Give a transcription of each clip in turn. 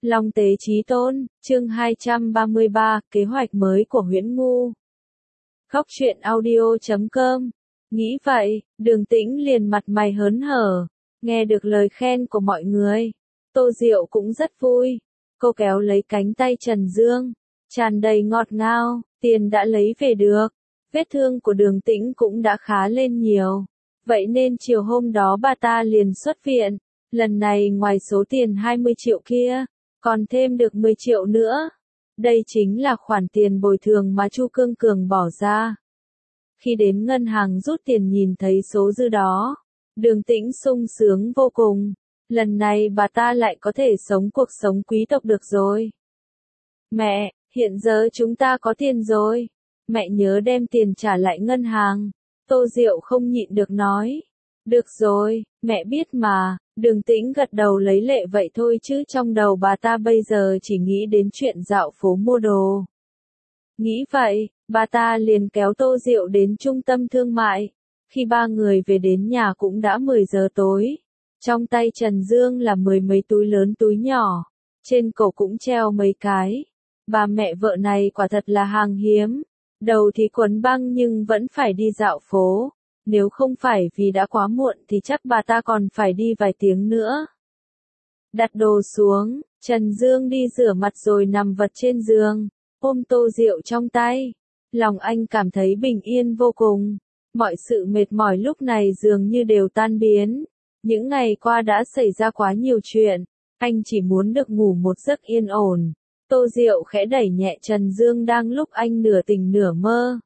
Long tế chí tôn, chương 233, kế hoạch mới của Huyễn Ngu. Khóc chuyện audio.com. Nghĩ vậy, Đường Tĩnh liền mặt mày hớn hở, nghe được lời khen của mọi người. Tô Diệu cũng rất vui. Cô kéo lấy cánh tay Trần Dương, tràn đầy ngọt ngào, tiền đã lấy về được. Vết thương của Đường Tĩnh cũng đã khá lên nhiều. Vậy nên chiều hôm đó bà ta liền xuất viện. Lần này ngoài số tiền 20 triệu kia, còn thêm được 10 triệu nữa. Đây chính là khoản tiền bồi thường mà Chu Cương Cường bỏ ra. Khi đến ngân hàng rút tiền nhìn thấy số dư đó, Đường Tĩnh sung sướng vô cùng. Lần này bà ta lại có thể sống cuộc sống quý tộc được rồi. Mẹ, hiện giờ chúng ta có tiền rồi. Mẹ nhớ đem tiền trả lại ngân hàng. Tô Diệu không nhịn được nói. Được rồi, mẹ biết mà. Đường Tĩnh gật đầu lấy lệ vậy thôi chứ trong đầu bà ta bây giờ chỉ nghĩ đến chuyện dạo phố mua đồ. Nghĩ vậy, bà ta liền kéo Tô Diệu đến trung tâm thương mại. Khi ba người về đến nhà cũng đã 10 giờ tối. Trong tay Trần Dương là 10 mấy túi lớn túi nhỏ. Trên cổ cũng treo mấy cái. Bà mẹ vợ này quả thật là hàng hiếm. Đầu thì quấn băng nhưng vẫn phải đi dạo phố. Nếu không phải vì đã quá muộn thì chắc bà ta còn phải đi vài tiếng nữa. Đặt đồ xuống, Trần Dương đi rửa mặt rồi nằm vật trên giường, ôm Tô Diệu trong tay. Lòng anh cảm thấy bình yên vô cùng. Mọi sự mệt mỏi lúc này dường như đều tan biến. Những ngày qua đã xảy ra quá nhiều chuyện. Anh chỉ muốn được ngủ một giấc yên ổn. Tô Diệu khẽ đẩy nhẹ Trần Dương đang lúc anh nửa tỉnh nửa mơ.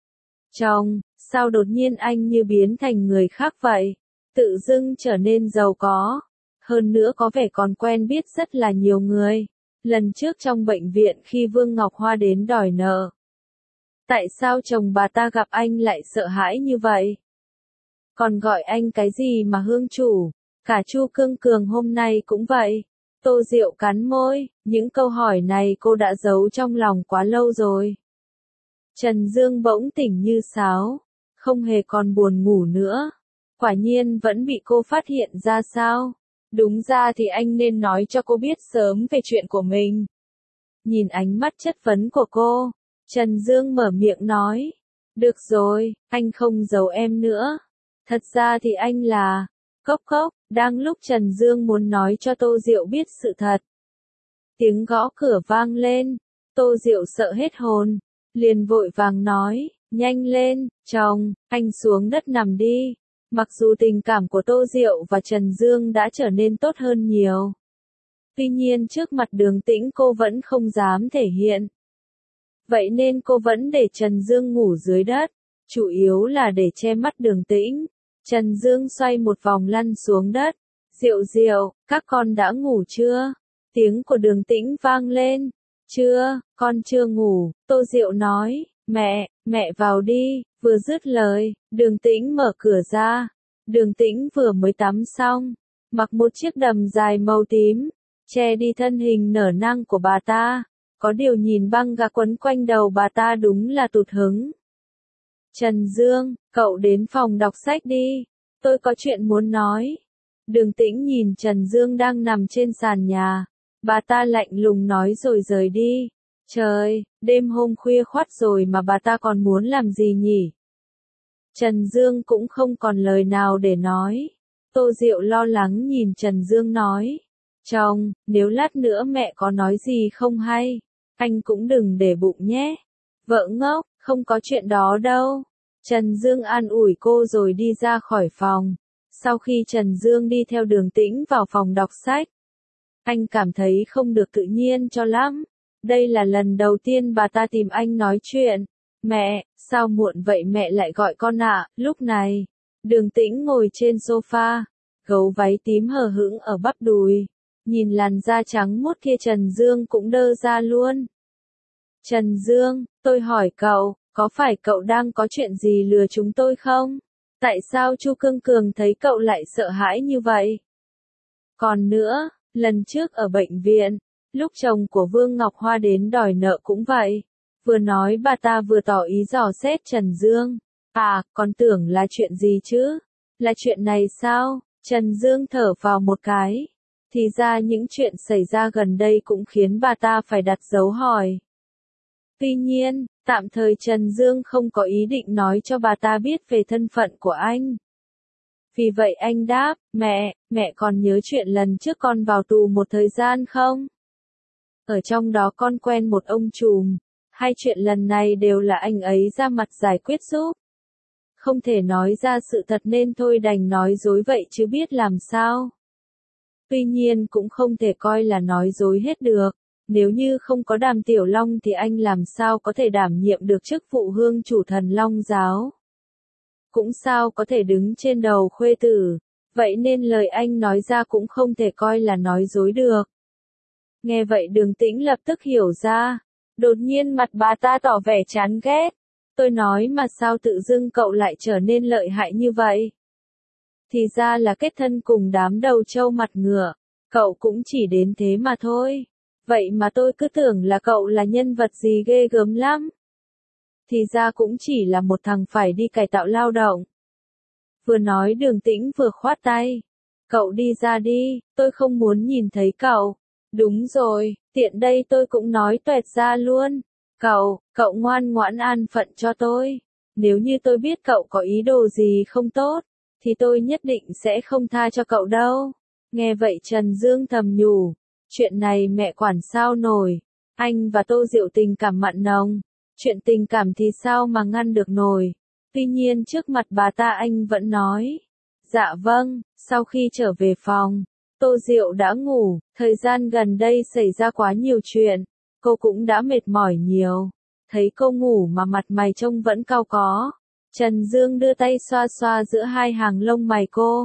Chồng, sao đột nhiên anh như biến thành người khác vậy? Tự dưng trở nên giàu có. Hơn nữa có vẻ còn quen biết rất là nhiều người. Lần trước trong bệnh viện khi Vương Ngọc Hoa đến đòi nợ. Tại sao chồng bà ta gặp anh lại sợ hãi như vậy? Còn gọi anh cái gì mà hương chủ? Cả Chu Cương Cường hôm nay cũng vậy. Tô Diệu cắn môi, những câu hỏi này cô đã giấu trong lòng quá lâu rồi. Trần Dương bỗng tỉnh như sáo, không hề còn buồn ngủ nữa. Quả nhiên vẫn bị cô phát hiện ra sao? Đúng ra thì anh nên nói cho cô biết sớm về chuyện của mình. Nhìn ánh mắt chất vấn của cô, Trần Dương mở miệng nói. Được rồi, anh không giấu em nữa. Thật ra thì anh là... Cốc cốc, đang lúc Trần Dương muốn nói cho Tô Diệu biết sự thật. Tiếng gõ cửa vang lên, Tô Diệu sợ hết hồn, liền vội vàng nói, nhanh lên, chồng, anh xuống đất nằm đi. Mặc dù tình cảm của Tô Diệu và Trần Dương đã trở nên tốt hơn nhiều. Tuy nhiên trước mặt Đường Tĩnh cô vẫn không dám thể hiện. Vậy nên cô vẫn để Trần Dương ngủ dưới đất, chủ yếu là để che mắt Đường Tĩnh. Trần Dương xoay một vòng lăn xuống đất. Diệu Diệu, các con đã ngủ chưa? Tiếng của Đường Tĩnh vang lên. Chưa, con chưa ngủ, Tô Diệu nói. Mẹ vào đi. Vừa dứt lời, Đường Tĩnh mở cửa ra. Đường Tĩnh vừa mới tắm xong, mặc một chiếc đầm dài màu tím, che đi thân hình nở nang của bà ta. Có điều nhìn băng gạc quấn quanh đầu bà ta đúng là tụt hứng. Trần Dương, cậu đến phòng đọc sách đi. Tôi có chuyện muốn nói. Đường Tĩnh nhìn Trần Dương đang nằm trên sàn nhà. Bà ta lạnh lùng nói rồi rời đi. Trời, đêm hôm khuya khoắt rồi mà bà ta còn muốn làm gì nhỉ? Trần Dương cũng không còn lời nào để nói. Tô Diệu lo lắng nhìn Trần Dương nói. Chồng, nếu lát nữa mẹ có nói gì không hay, anh cũng đừng để bụng nhé. Vợ ngốc, không có chuyện đó đâu. Trần Dương an ủi cô rồi đi ra khỏi phòng. Sau khi Trần Dương đi theo Đường Tĩnh vào phòng đọc sách, anh cảm thấy không được tự nhiên cho lắm. Đây là lần đầu tiên bà ta tìm anh nói chuyện. Mẹ, sao muộn vậy mẹ lại gọi con ạ? Lúc này, Đường Tĩnh ngồi trên sofa, gấu váy tím hờ hững ở bắp đùi. Nhìn làn da trắng muốt kia Trần Dương cũng đơ ra luôn. Trần Dương, tôi hỏi cậu, có phải cậu đang có chuyện gì lừa chúng tôi không? Tại sao Chu Cương Cường thấy cậu lại sợ hãi như vậy? Còn nữa, lần trước ở bệnh viện, lúc chồng của Vương Ngọc Hoa đến đòi nợ cũng vậy. Vừa nói bà ta vừa tỏ ý dò xét Trần Dương. À, còn tưởng là chuyện gì chứ? Là chuyện này sao? Trần Dương thở vào một cái. Thì ra những chuyện xảy ra gần đây cũng khiến bà ta phải đặt dấu hỏi. Tuy nhiên, tạm thời Trần Dương không có ý định nói cho bà ta biết về thân phận của anh. Vì vậy anh đáp, mẹ còn nhớ chuyện lần trước con vào tù một thời gian không? Ở trong đó con quen một ông trùm. Hai chuyện lần này đều là anh ấy ra mặt giải quyết giúp. Không thể nói ra sự thật nên thôi đành nói dối vậy chứ biết làm sao. Tuy nhiên cũng không thể coi là nói dối hết được. Nếu như không có Đàm Tiểu Long thì anh làm sao có thể đảm nhiệm được chức vụ hương chủ Thần Long giáo. Cũng sao có thể đứng trên đầu khuê tử. Vậy nên lời anh nói ra cũng không thể coi là nói dối được. Nghe vậy Đường Tĩnh lập tức hiểu ra. Đột nhiên mặt bà ta tỏ vẻ chán ghét. Tôi nói mà sao tự dưng cậu lại trở nên lợi hại như vậy? Thì ra là kết thân cùng đám đầu trâu mặt ngựa. Cậu cũng chỉ đến thế mà thôi. Vậy mà tôi cứ tưởng là cậu là nhân vật gì ghê gớm lắm. Thì ra cũng chỉ là một thằng phải đi cải tạo lao động. Vừa nói Đường Tĩnh vừa khoát tay. Cậu đi ra đi, tôi không muốn nhìn thấy cậu. Đúng rồi, tiện đây tôi cũng nói toẹt ra luôn. Cậu ngoan ngoãn an phận cho tôi. Nếu như tôi biết cậu có ý đồ gì không tốt, thì tôi nhất định sẽ không tha cho cậu đâu. Nghe vậy Trần Dương thầm nhủ. Chuyện này mẹ quản sao nổi. Anh và Tô Diệu tình cảm mặn nồng. Chuyện tình cảm thì sao mà ngăn được nổi. Tuy nhiên trước mặt bà ta anh vẫn nói. Dạ vâng, sau khi trở về phòng, Tô Diệu đã ngủ. Thời gian gần đây xảy ra quá nhiều chuyện. Cô cũng đã mệt mỏi nhiều. Thấy cô ngủ mà mặt mày trông vẫn cau có. Trần Dương đưa tay xoa xoa giữa hai hàng lông mày cô.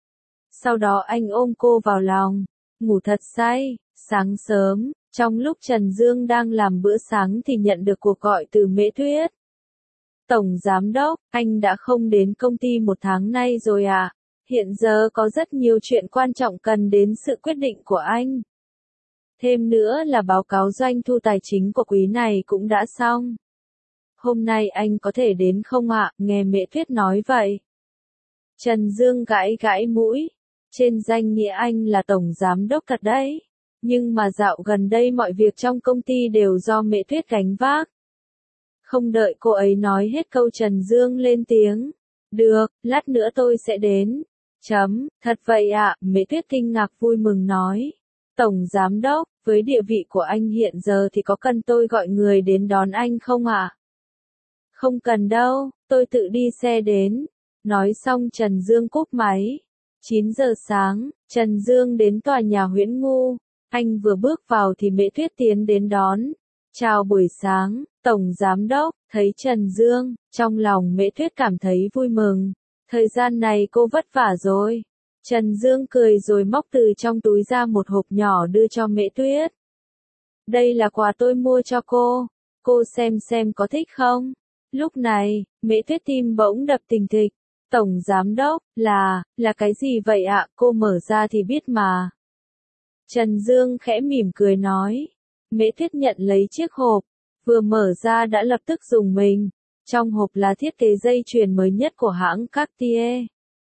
Sau đó anh ôm cô vào lòng. Ngủ thật say. Sáng sớm, trong lúc Trần Dương đang làm bữa sáng thì nhận được cuộc gọi từ Mễ Tuyết. Tổng Giám Đốc, anh đã không đến công ty một tháng nay rồi à? Hiện giờ có rất nhiều chuyện quan trọng cần đến sự quyết định của anh. Thêm nữa là báo cáo doanh thu tài chính của quý này cũng đã xong. Hôm nay anh có thể đến không ạ? Nghe Mễ Tuyết nói vậy. Trần Dương gãi gãi mũi. Trên danh nghĩa anh là Tổng Giám Đốc thật đấy. Nhưng mà dạo gần đây mọi việc trong công ty đều do Mễ Tuyết gánh vác. Không đợi cô ấy nói hết câu Trần Dương lên tiếng. Được, lát nữa tôi sẽ đến. Thật vậy ạ, Mễ Tuyết kinh ngạc vui mừng nói. Tổng Giám Đốc, với địa vị của anh hiện giờ thì có cần tôi gọi người đến đón anh không ạ? Không cần đâu, tôi tự đi xe đến. Nói xong Trần Dương cúp máy. 9 giờ sáng, Trần Dương đến tòa nhà Huyễn Ngu. Anh vừa bước vào thì Mễ Tuyết tiến đến đón. Chào buổi sáng, Tổng Giám Đốc. Thấy Trần Dương, trong lòng Mễ Tuyết cảm thấy vui mừng. Thời gian này cô vất vả rồi. Trần Dương cười rồi móc từ trong túi ra một hộp nhỏ đưa cho Mễ Tuyết. Đây là quà tôi mua cho cô xem có thích không? Lúc này, Mễ Tuyết tim bỗng đập thình thịch. Tổng Giám Đốc, là cái gì vậy ạ? Cô mở ra thì biết mà. Trần Dương khẽ mỉm cười nói. Mễ Tuyết nhận lấy chiếc hộp, vừa mở ra đã lập tức rùng mình. Trong hộp là thiết kế dây chuyền mới nhất của hãng Cartier.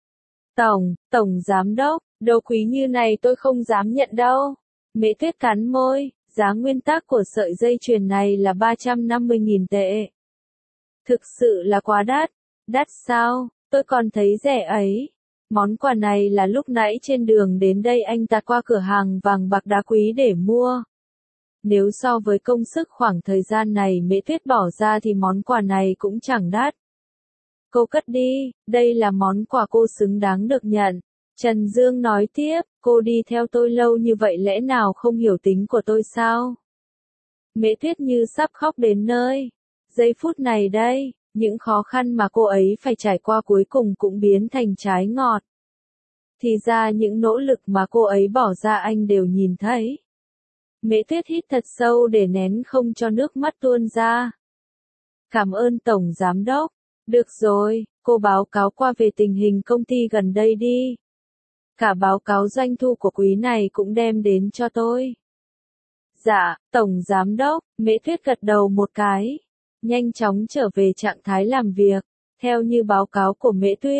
Tổng Giám Đốc, đồ quý như này tôi không dám nhận đâu. Mễ Tuyết cắn môi, giá nguyên tắc của sợi dây chuyền này là 350.000 tệ. Thực sự là quá đắt. Đắt sao, tôi còn thấy rẻ ấy. Món quà này là lúc nãy trên đường đến đây anh tạt qua cửa hàng vàng bạc đá quý để mua. Nếu so với công sức khoảng thời gian này Mễ Tuyết bỏ ra thì món quà này cũng chẳng đắt. Cô cất đi, đây là món quà cô xứng đáng được nhận. Trần Dương nói tiếp, cô đi theo tôi lâu như vậy lẽ nào không hiểu tính của tôi sao? Mễ Tuyết như sắp khóc đến nơi. Giây phút này đây, những khó khăn mà cô ấy phải trải qua cuối cùng cũng biến thành trái ngọt. Thì ra những nỗ lực mà cô ấy bỏ ra anh đều nhìn thấy. Mễ Tuyết hít thật sâu để nén không cho nước mắt tuôn ra. Cảm ơn Tổng Giám Đốc. Được rồi, cô báo cáo qua về tình hình công ty gần đây đi. Cả báo cáo doanh thu của quý này cũng đem đến cho tôi. Dạ, Tổng Giám Đốc. Mễ Tuyết gật đầu một cái. Nhanh chóng trở về trạng thái làm việc. Theo như báo cáo của Mễ Tuyết,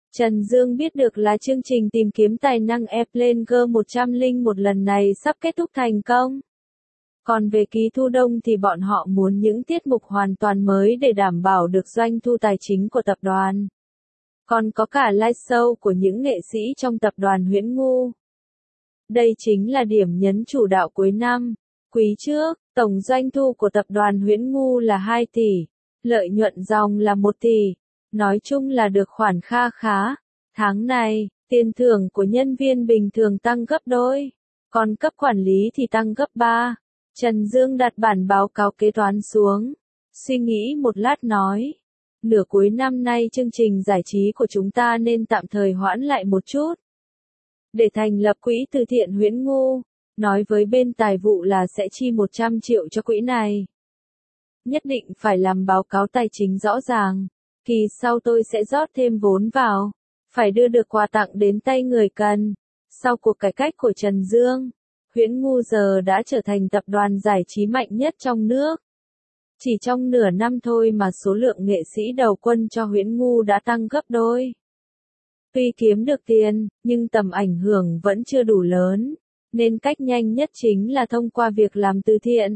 Trần Dương biết được là chương trình tìm kiếm tài năng Airplane G101 lần này sắp kết thúc thành công. Còn về Ký Thu Đông thì bọn họ muốn những tiết mục hoàn toàn mới để đảm bảo được doanh thu tài chính của tập đoàn. Còn có cả live show của những nghệ sĩ trong tập đoàn Huyễn Ngu. Đây chính là điểm nhấn chủ đạo cuối năm. Quý trước, tổng doanh thu của tập đoàn Huyễn Ngu là 2 tỷ, lợi nhuận ròng là 1 tỷ. Nói chung là được khoản kha khá. Tháng này, tiền thưởng của nhân viên bình thường tăng gấp đôi, còn cấp quản lý thì tăng gấp 3. Trần Dương đặt bản báo cáo kế toán xuống, suy nghĩ một lát nói. Nửa cuối năm nay chương trình giải trí của chúng ta nên tạm thời hoãn lại một chút. Để thành lập quỹ từ thiện Huyễn Ngu, nói với bên tài vụ là sẽ chi 100 triệu cho quỹ này. Nhất định phải làm báo cáo tài chính rõ ràng, kỳ sau tôi sẽ rót thêm vốn vào, phải đưa được quà tặng đến tay người cần. Sau cuộc cải cách của Trần Dương, Huyễn Ngu giờ đã trở thành tập đoàn giải trí mạnh nhất trong nước. Chỉ trong nửa năm thôi mà số lượng nghệ sĩ đầu quân cho Huyễn Ngu đã tăng gấp đôi. Tuy kiếm được tiền, nhưng tầm ảnh hưởng vẫn chưa đủ lớn, nên cách nhanh nhất chính là thông qua việc làm từ thiện.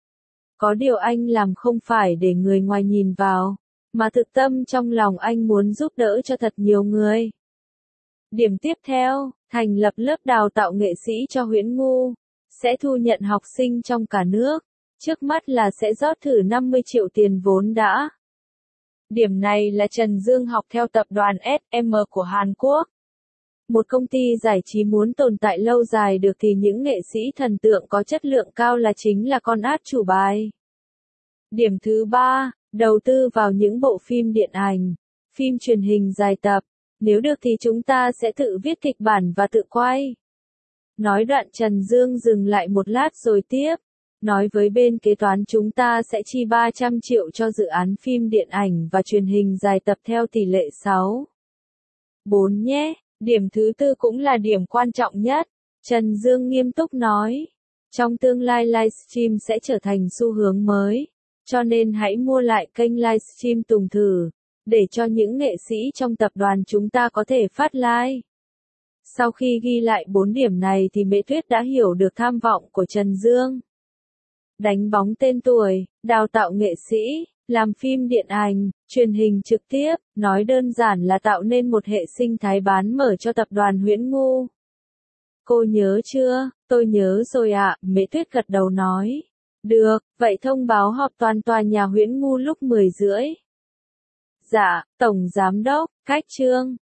Có điều anh làm không phải để người ngoài nhìn vào, mà thực tâm trong lòng anh muốn giúp đỡ cho thật nhiều người. Điểm tiếp theo, thành lập lớp đào tạo nghệ sĩ cho Huyễn Ngu, sẽ thu nhận học sinh trong cả nước, trước mắt là sẽ rót thử 50 triệu tiền vốn đã. Điểm này là Trần Dương học theo tập đoàn SM của Hàn Quốc. Một công ty giải trí muốn tồn tại lâu dài được thì những nghệ sĩ thần tượng có chất lượng cao là chính là con át chủ bài. Điểm thứ 3, đầu tư vào những bộ phim điện ảnh, phim truyền hình dài tập. Nếu được thì chúng ta sẽ tự viết kịch bản và tự quay. Nói đoạn Trần Dương dừng lại một lát rồi tiếp. Nói với bên kế toán chúng ta sẽ chi 300 triệu cho dự án phim điện ảnh và truyền hình dài tập theo tỷ lệ 6:4 nhé. Điểm thứ 4 cũng là điểm quan trọng nhất. Trần Dương nghiêm túc nói. Trong tương lai livestream sẽ trở thành xu hướng mới. Cho nên hãy mua lại kênh livestream Tùng thử, để cho những nghệ sĩ trong tập đoàn chúng ta có thể phát live. Sau khi ghi lại 4 điểm này thì Mễ Tuyết đã hiểu được tham vọng của Trần Dương. Đánh bóng tên tuổi, đào tạo nghệ sĩ, làm phim điện ảnh, truyền hình trực tiếp, nói đơn giản là tạo nên một hệ sinh thái bán mở cho tập đoàn Huyễn Ngu. Cô nhớ chưa? Tôi nhớ rồi ạ, Mễ Tuyết gật đầu nói. Được, vậy thông báo họp toàn tòa nhà Huyễn Ngu lúc 10 rưỡi. Dạ, Tổng Giám đốc, Khách Trương.